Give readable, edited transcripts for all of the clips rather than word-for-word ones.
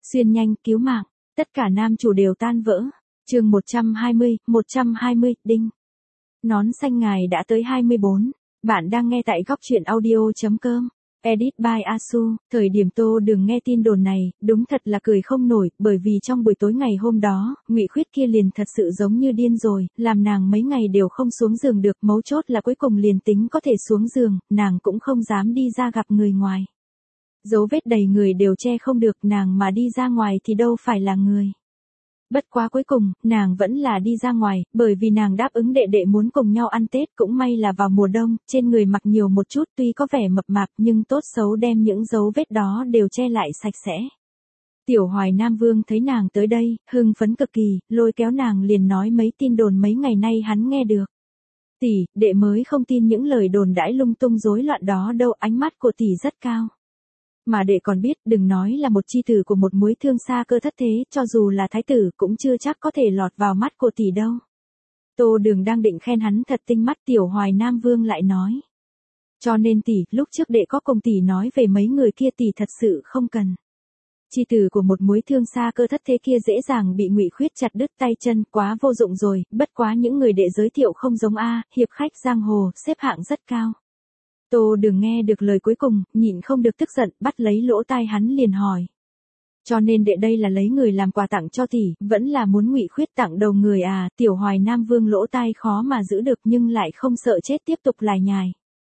Xuyên nhanh, cứu mạng, tất cả nam chủ đều tan vỡ. Chương 120, đinh. Nón xanh ngài đã tới 24. Bạn đang nghe tại góc truyện audio.com. Edit by Asu. Thời điểm Tô Đường nghe tin đồn này, đúng thật là cười không nổi, bởi vì trong buổi tối ngày hôm đó, Ngụy Khuyết kia liền thật sự giống như điên rồi, làm nàng mấy ngày đều không xuống giường được, mấu chốt là cuối cùng liền tính có thể xuống giường, nàng cũng không dám đi ra gặp người ngoài. Dấu vết đầy người đều che không được, nàng mà đi ra ngoài thì đâu phải là người. Bất quá cuối cùng, nàng vẫn là đi ra ngoài, bởi vì nàng đáp ứng đệ đệ muốn cùng nhau ăn Tết, cũng may là vào mùa đông, trên người mặc nhiều một chút, tuy có vẻ mập mạp nhưng tốt xấu đem những dấu vết đó đều che lại sạch sẽ. Tiểu Hoài Nam Vương thấy nàng tới đây, hưng phấn cực kỳ, lôi kéo nàng liền nói mấy tin đồn mấy ngày nay hắn nghe được. Tỷ, đệ mới không tin những lời đồn đãi lung tung rối loạn đó đâu, ánh mắt của tỷ rất cao. Mà đệ còn biết, đừng nói là một chi tử của một muối thương xa cơ thất thế, cho dù là thái tử cũng chưa chắc có thể lọt vào mắt của tỷ đâu. Tô Đường đang định khen hắn thật tinh mắt, Tiểu Hoài Nam Vương lại nói. Cho nên tỷ, lúc trước đệ có cùng tỷ nói về mấy người kia tỷ thật sự không cần. Chi tử của một muối thương xa cơ thất thế kia dễ dàng bị Ngụy Khuyết chặt đứt tay chân, quá vô dụng rồi, bất quá những người đệ giới thiệu không giống hiệp khách giang hồ, xếp hạng rất cao. Tô Đường nghe được lời cuối cùng, nhịn không được tức giận, bắt lấy lỗ tai hắn liền hỏi. Cho nên đệ đây là lấy người làm quà tặng cho tỷ, vẫn là muốn Ngụy Khuyết tặng đầu người à? Tiểu Hoài Nam Vương lỗ tai khó mà giữ được nhưng lại không sợ chết, tiếp tục lải nhải.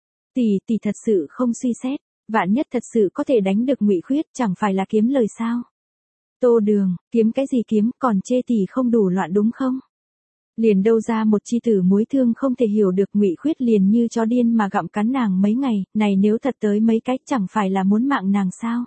Tỷ thật sự không suy xét, vạn nhất thật sự có thể đánh được Ngụy Khuyết, chẳng phải là kiếm lời sao? Tô Đường, kiếm cái gì kiếm, còn chê tỷ không đủ loạn đúng không? Liền đâu ra một chi tử muối thương không thể hiểu được, Ngụy Khuyết liền như chó điên mà gặm cắn nàng mấy ngày, này nếu thật tới mấy cách chẳng phải là muốn mạng nàng sao?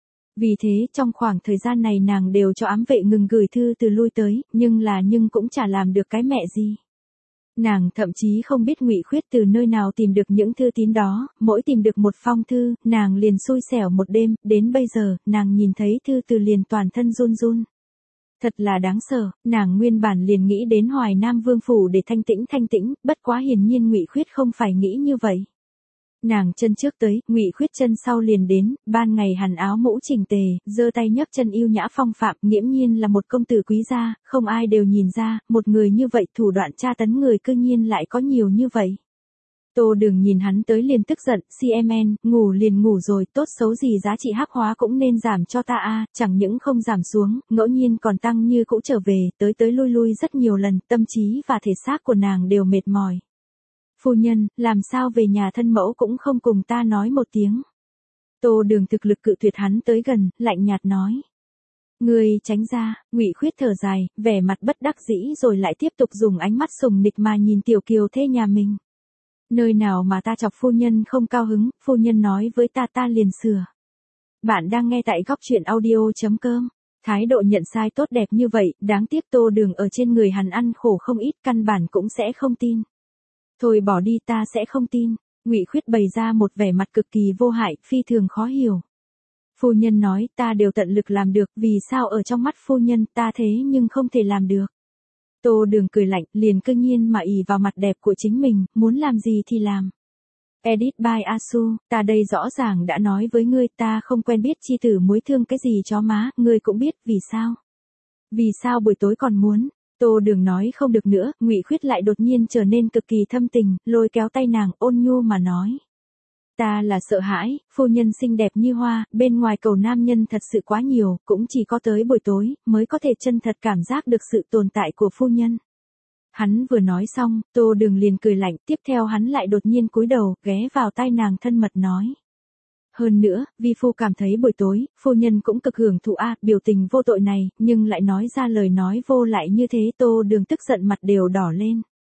Vì thế, trong khoảng thời gian này nàng đều cho ám vệ ngừng gửi thư từ lui tới, nhưng cũng chả làm được cái mẹ gì. Nàng thậm chí không biết Ngụy Khuyết từ nơi nào tìm được những thư tín đó, mỗi tìm được một phong thư, nàng liền xui xẻo một đêm, đến bây giờ, nàng nhìn thấy thư từ liền toàn thân run run. Thật là đáng sợ, nàng nguyên bản liền nghĩ đến Hoài Nam Vương phủ để thanh tĩnh, bất quá hiển nhiên Ngụy Khuyết không phải nghĩ như vậy. Nàng chân trước tới, Ngụy Khuyết chân sau liền đến, ban ngày hàn áo mũ chỉnh tề, giơ tay nhấc chân yêu nhã phong phạm, nghiễm nhiên là một công tử quý gia, không ai đều nhìn ra, một người như vậy thủ đoạn tra tấn người cư nhiên lại có nhiều như vậy. Tô Đường nhìn hắn tới liền tức giận, CMN, ngủ liền ngủ rồi, tốt xấu gì giá trị hắc hóa cũng nên giảm cho ta chẳng những không giảm xuống, ngẫu nhiên còn tăng như cũ trở về, tới lui rất nhiều lần, tâm trí và thể xác của nàng đều mệt mỏi. Phu nhân, làm sao về nhà thân mẫu cũng không cùng ta nói một tiếng. Tô Đường thực lực cự tuyệt hắn tới gần, lạnh nhạt nói. Ngươi tránh ra, Ngụy Khuyết thở dài, vẻ mặt bất đắc dĩ rồi lại tiếp tục dùng ánh mắt sùng nịch mà nhìn tiểu kiều thê nhà mình. Nơi nào mà ta chọc phu nhân không cao hứng, phu nhân nói với ta liền sửa. Bạn đang nghe tại góc truyện audio.com. Thái độ nhận sai tốt đẹp như vậy, đáng tiếc Tô Đường ở trên người hắn ăn khổ không ít, căn bản cũng sẽ không tin. Thôi bỏ đi, ta sẽ không tin. Ngụy Khuyết bày ra một vẻ mặt cực kỳ vô hại, phi thường khó hiểu. Phu nhân nói, ta đều tận lực làm được, vì sao ở trong mắt phu nhân ta thế nhưng không thể làm được. Tô Đường cười lạnh, liền cư nhiên mà ỷ vào mặt đẹp của chính mình, muốn làm gì thì làm. Edit by Asu, ta đây rõ ràng đã nói với ngươi, ta không quen biết chi tử muối thương cái gì chó má, ngươi cũng biết, vì sao? Vì sao buổi tối còn muốn? Tô Đường nói không được nữa, Ngụy Khuyết lại đột nhiên trở nên cực kỳ thâm tình, lôi kéo tay nàng, ôn nhu mà nói. Ta là sợ hãi, phu nhân xinh đẹp như hoa, bên ngoài cầu nam nhân thật sự quá nhiều, cũng chỉ có tới buổi tối, mới có thể chân thật cảm giác được sự tồn tại của phu nhân. Hắn vừa nói xong, Tô Đường liền cười lạnh, tiếp theo hắn lại đột nhiên cúi đầu, ghé vào tai nàng thân mật nói. Hơn nữa, vi phu cảm thấy buổi tối, phu nhân cũng cực hưởng thụ biểu tình vô tội này, nhưng lại nói ra lời nói vô lại như thế, Tô Đường tức giận mặt đều đỏ lên.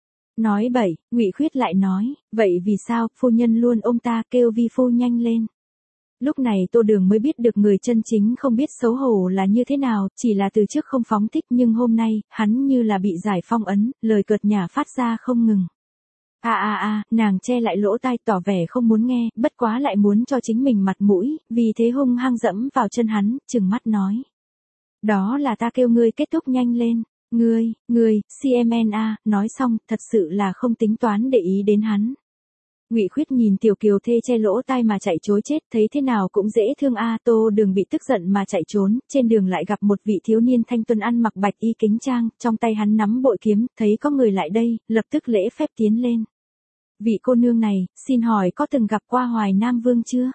Nói bậy, Ngụy Khuyết lại nói, vậy vì sao, phu nhân luôn ôm ta, kêu vi phu nhanh lên. Lúc này Tô Đường mới biết được người chân chính không biết xấu hổ là như thế nào, chỉ là từ trước không phóng thích nhưng hôm nay, hắn như là bị giải phong ấn, lời cợt nhả phát ra không ngừng. Nàng che lại lỗ tai tỏ vẻ không muốn nghe, bất quá lại muốn cho chính mình mặt mũi, vì thế hung hăng dẫm vào chân hắn, trừng mắt nói. Đó là ta kêu ngươi kết thúc nhanh lên, ngươi, CMN nói xong, thật sự là không tính toán để ý đến hắn. Ngụy Khuyết nhìn Tiểu Kiều Thê che lỗ tai mà chạy trối chết, thấy thế nào cũng dễ thương a. Tô Đường bị tức giận mà chạy trốn, trên đường lại gặp một vị thiếu niên thanh tuấn ăn mặc bạch y kính trang, trong tay hắn nắm bội kiếm, thấy có người lại đây, lập tức lễ phép tiến lên. Vị cô nương này, xin hỏi có từng gặp qua Hoài Nam Vương chưa?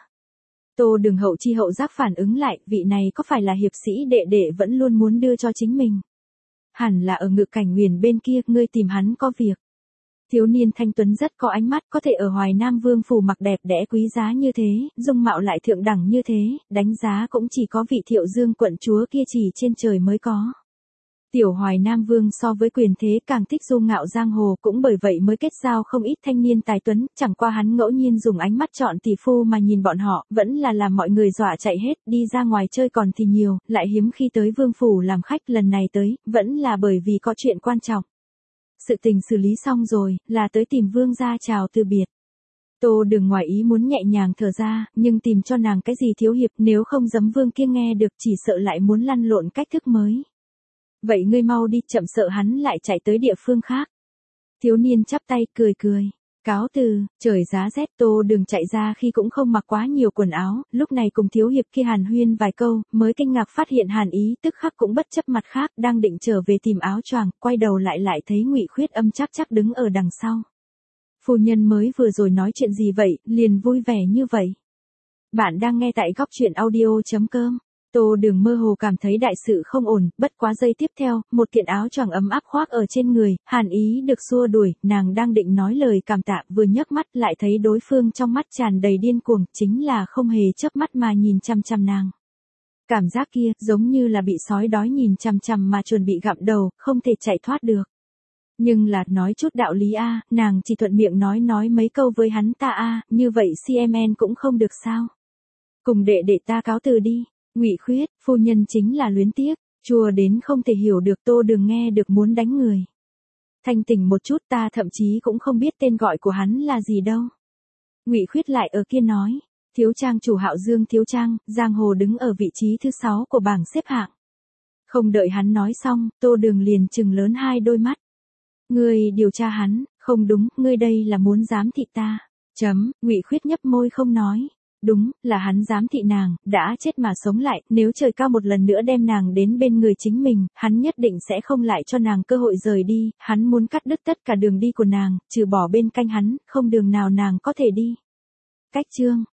Tô Đường hậu chi hậu giác phản ứng lại, vị này có phải là hiệp sĩ đệ đệ vẫn luôn muốn đưa cho chính mình? Hẳn là ở Ngự Cảnh Nguyền bên kia, ngươi tìm hắn có việc. Thiếu niên thanh tuấn rất có ánh mắt, có thể ở Hoài Nam Vương phủ mặc đẹp đẽ quý giá như thế, dung mạo lại thượng đẳng như thế, đánh giá cũng chỉ có vị Thiệu Dương quận chúa kia chỉ trên trời mới có. Tiểu Hoài Nam Vương so với quyền thế càng thích du ngạo giang hồ, cũng bởi vậy mới kết giao không ít thanh niên tài tuấn, chẳng qua hắn ngẫu nhiên dùng ánh mắt chọn tỷ phu mà nhìn bọn họ, vẫn là làm mọi người dọa chạy hết, đi ra ngoài chơi còn thì nhiều, lại hiếm khi tới vương phủ làm khách, lần này tới, vẫn là bởi vì có chuyện quan trọng. Sự tình xử lý xong rồi, là tới tìm vương gia chào từ biệt. Tô Đường ngoài ý muốn nhẹ nhàng thở ra, nhưng tìm cho nàng cái gì thiếu hiệp, nếu không giấm vương kia nghe được chỉ sợ lại muốn lăn lộn cách thức mới. Vậy ngươi mau đi, chậm sợ hắn lại chạy tới địa phương khác. Thiếu niên chắp tay cười cười. Cáo từ, trời giá rét. Tô Đường chạy ra khi cũng không mặc quá nhiều quần áo, lúc này cùng thiếu hiệp kia hàn huyên vài câu, mới kinh ngạc phát hiện Hàn Ý tức khắc cũng bất chấp mặt khác, đang định trở về tìm áo choàng, quay đầu lại thấy Ngụy Khuyết âm chắc đứng ở đằng sau. Phu nhân mới vừa rồi nói chuyện gì vậy, liền vui vẻ như vậy. Bạn đang nghe tại Góc Truyện Audio.com. Tô Đường mơ hồ cảm thấy đại sự không ổn, bất quá giây tiếp theo, một kiện áo choàng ấm áp khoác ở trên người, Hàn Ý được xua đuổi, nàng đang định nói lời cảm tạ, vừa nhấc mắt lại thấy đối phương trong mắt tràn đầy điên cuồng, chính là không hề chớp mắt mà nhìn chăm chăm nàng. Cảm giác kia, giống như là bị sói đói nhìn chăm chăm mà chuẩn bị gặm đầu, không thể chạy thoát được. Nhưng là, nói chút đạo lý a, nàng chỉ thuận miệng nói mấy câu với hắn ta a, như vậy CMN cũng không được sao? Cùng đệ ta cáo từ đi. Ngụy Khuyết, phu nhân chính là luyến tiếc, chua đến không thể hiểu được. Tô Đường nghe được muốn đánh người. Thanh tỉnh một chút, ta thậm chí cũng không biết tên gọi của hắn là gì đâu. Ngụy Khuyết lại ở kia nói, thiếu trang chủ Hạo Dương thiếu trang, giang hồ đứng ở vị trí thứ 6 của bảng xếp hạng. Không đợi hắn nói xong, Tô Đường liền trừng lớn hai đôi mắt. Ngươi điều tra hắn, không đúng, ngươi đây là muốn giám thị ta. Ngụy Khuyết nhấp môi không nói. Đúng, là hắn giám thị nàng, đã chết mà sống lại, nếu trời cao một lần nữa đem nàng đến bên người chính mình, hắn nhất định sẽ không lại cho nàng cơ hội rời đi, hắn muốn cắt đứt tất cả đường đi của nàng, trừ bỏ bên cạnh hắn, không đường nào nàng có thể đi. Cách chương